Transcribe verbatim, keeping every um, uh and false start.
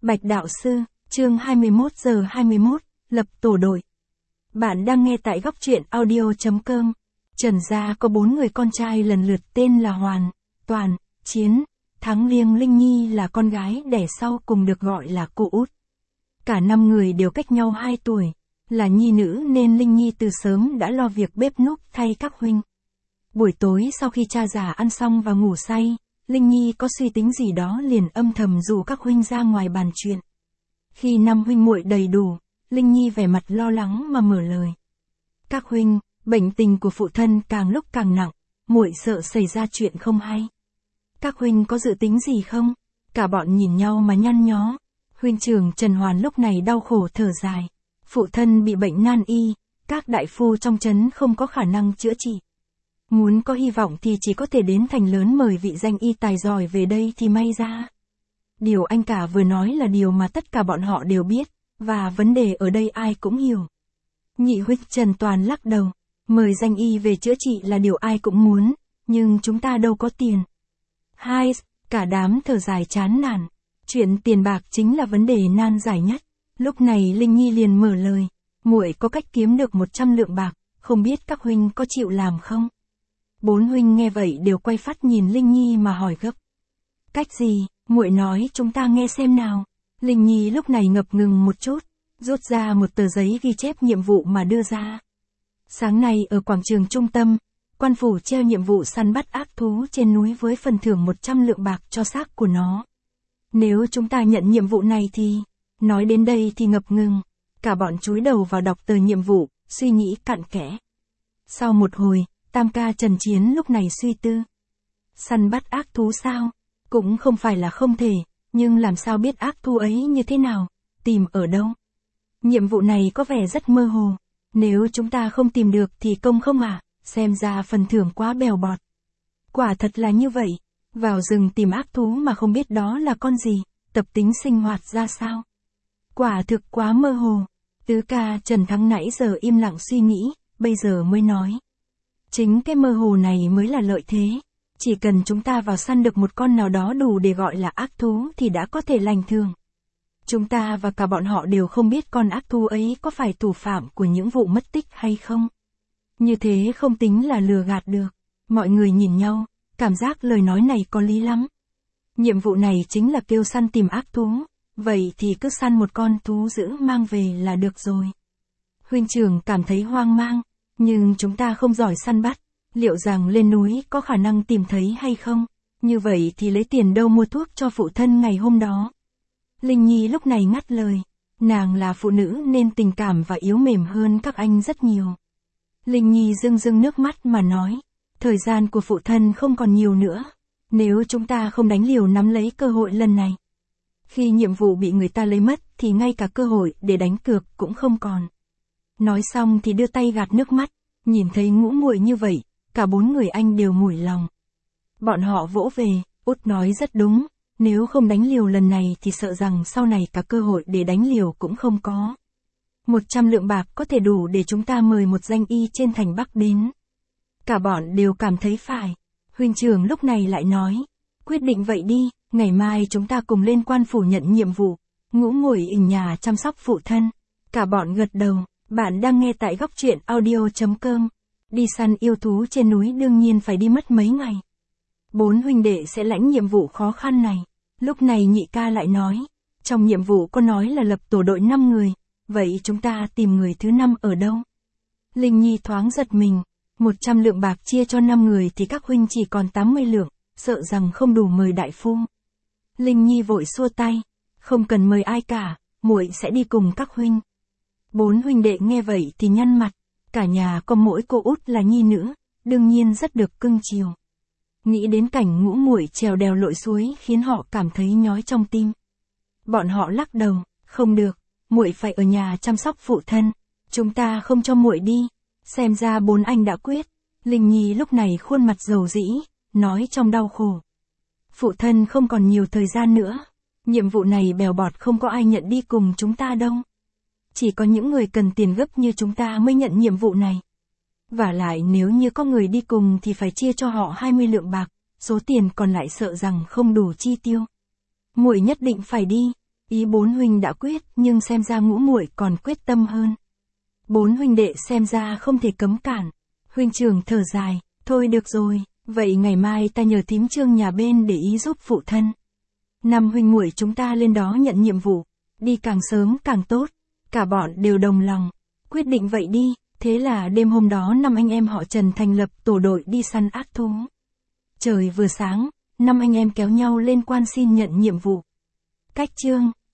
Bạch đạo sư, chương hai mươi mốt giờ hai mươi mốt, lập tổ đội. Bạn đang nghe tại góc truyện audio chấm com. Trần gia có bốn người con trai lần lượt tên là Hoàn, Toàn, Chiến, Thắng, riêng Linh Nhi là con gái đẻ sau cùng được gọi là cô út. Cả năm người đều cách nhau hai tuổi, là nhi nữ nên Linh Nhi từ sớm đã lo việc bếp núc thay các huynh. Buổi tối sau khi cha già ăn xong và ngủ say, Linh Nhi có suy tính gì đó liền âm thầm rủ các huynh ra ngoài bàn chuyện. Khi năm huynh muội đầy đủ, Linh Nhi vẻ mặt lo lắng mà mở lời. Các huynh, bệnh tình của phụ thân càng lúc càng nặng, muội sợ xảy ra chuyện không hay. Các huynh có dự tính gì không? Cả bọn nhìn nhau mà nhăn nhó. Huynh trưởng Trần Hoàn lúc này đau khổ thở dài. Phụ thân bị bệnh nan y, các đại phu trong trấn không có khả năng chữa trị. Muốn có hy vọng thì chỉ có thể đến thành lớn mời vị danh y tài giỏi về đây thì may ra. Điều anh cả vừa nói là điều mà tất cả bọn họ đều biết, và vấn đề ở đây ai cũng hiểu. Nhị huynh Trần Toàn lắc đầu, mời danh y về chữa trị là điều ai cũng muốn, nhưng chúng ta đâu có tiền. Hai, cả đám thở dài chán nản, chuyện tiền bạc chính là vấn đề nan giải nhất. Lúc này Linh Nhi liền mở lời, muội có cách kiếm được một trăm lượng bạc, không biết các huynh có chịu làm không? Bốn huynh nghe vậy đều quay phát nhìn Linh Nhi mà hỏi gấp. Cách gì, muội nói chúng ta nghe xem nào. Linh Nhi lúc này ngập ngừng một chút, rút ra một tờ giấy ghi chép nhiệm vụ mà đưa ra. Sáng nay ở quảng trường trung tâm, quan phủ treo nhiệm vụ săn bắt ác thú trên núi với phần thưởng một trăm lượng bạc cho xác của nó. Nếu chúng ta nhận nhiệm vụ này thì... Nói đến đây thì ngập ngừng, cả bọn chúi đầu vào đọc tờ nhiệm vụ, suy nghĩ cặn kẽ. Sau một hồi, tam ca Trần Chiến lúc này suy tư. Săn bắt ác thú sao? Cũng không phải là không thể, nhưng làm sao biết ác thú ấy như thế nào, tìm ở đâu? Nhiệm vụ này có vẻ rất mơ hồ, nếu chúng ta không tìm được thì công không à, xem ra phần thưởng quá bèo bọt. Quả thật là như vậy, vào rừng tìm ác thú mà không biết đó là con gì, tập tính sinh hoạt ra sao. Quả thực quá mơ hồ. Tứ ca Trần Thắng nãy giờ im lặng suy nghĩ, bây giờ mới nói. Chính cái mơ hồ này mới là lợi thế. Chỉ cần chúng ta vào săn được một con nào đó đủ để gọi là ác thú thì đã có thể lành thường. Chúng ta và cả bọn họ đều không biết con ác thú ấy có phải thủ phạm của những vụ mất tích hay không. Như thế không tính là lừa gạt được. Mọi người nhìn nhau, cảm giác lời nói này có lý lắm. Nhiệm vụ này chính là kêu săn tìm ác thú. Vậy thì cứ săn một con thú dữ mang về là được rồi. Huynh trưởng cảm thấy hoang mang, nhưng chúng ta không giỏi săn bắt, liệu rằng lên núi có khả năng tìm thấy hay không? Như vậy thì lấy tiền đâu mua thuốc cho phụ thân ngày hôm đó? Linh Nhi lúc này ngắt lời, nàng là phụ nữ nên tình cảm và yếu mềm hơn các anh rất nhiều. Linh Nhi rưng rưng nước mắt mà nói, thời gian của phụ thân không còn nhiều nữa, nếu chúng ta không đánh liều nắm lấy cơ hội lần này. Khi nhiệm vụ bị người ta lấy mất thì ngay cả cơ hội để đánh cược cũng không còn. Nói xong thì đưa tay gạt nước mắt, nhìn thấy ngũ muội như vậy, cả bốn người anh đều mủi lòng. Bọn họ vỗ về, út nói rất đúng, nếu không đánh liều lần này thì sợ rằng sau này cả cơ hội để đánh liều cũng không có. Một trăm lượng bạc có thể đủ để chúng ta mời một danh y trên thành Bắc đến. Cả bọn đều cảm thấy phải. Huynh trưởng lúc này lại nói, quyết định vậy đi. Ngày mai chúng ta cùng lên quan phủ nhận nhiệm vụ. Ngũ ngồi ở nhà chăm sóc phụ thân. Cả bọn gật đầu. Bạn đang nghe tại góc truyện audio chấm com. Đi săn yêu thú trên núi đương nhiên phải đi mất mấy ngày. Bốn huynh đệ sẽ lãnh nhiệm vụ khó khăn này. Lúc này nhị ca lại nói. Trong nhiệm vụ có nói là lập tổ đội năm người. Vậy chúng ta tìm người thứ năm ở đâu? Linh Nhi thoáng giật mình. Một trăm lượng bạc chia cho năm người thì các huynh chỉ còn tám mươi lượng. Sợ rằng không đủ mời đại phu. Linh Nhi vội xua tay, không cần mời ai cả, muội sẽ đi cùng các huynh. Bốn huynh đệ nghe vậy thì nhăn mặt, cả nhà có mỗi cô út là nhi nữ, đương nhiên rất được cưng chiều. Nghĩ đến cảnh ngũ muội trèo đèo lội suối khiến họ cảm thấy nhói trong tim. Bọn họ lắc đầu, không được, muội phải ở nhà chăm sóc phụ thân, chúng ta không cho muội đi. Xem ra bốn anh đã quyết. Linh Nhi lúc này khuôn mặt rầu rĩ, nói trong đau khổ. Phụ thân không còn nhiều thời gian nữa. Nhiệm vụ này bèo bọt không có ai nhận đi cùng chúng ta đâu. Chỉ có những người cần tiền gấp như chúng ta mới nhận nhiệm vụ này. Vả lại nếu như có người đi cùng thì phải chia cho họ hai mươi lượng bạc, số tiền còn lại sợ rằng không đủ chi tiêu. Muội nhất định phải đi. Ý bốn huynh đã quyết, nhưng xem ra ngũ muội còn quyết tâm hơn. Bốn huynh đệ xem ra không thể cấm cản. Huynh trưởng thở dài, thôi được rồi, vậy ngày mai ta nhờ thím Trương nhà bên để ý giúp phụ thân. Năm huynh muội chúng ta lên đó nhận nhiệm vụ, đi càng sớm càng tốt. Cả bọn đều đồng lòng, quyết định vậy đi. Thế là đêm hôm đó năm anh em họ Trần thành lập tổ đội đi săn ác thú. Trời vừa sáng, năm anh em kéo nhau lên quan xin nhận nhiệm vụ. Cách Trương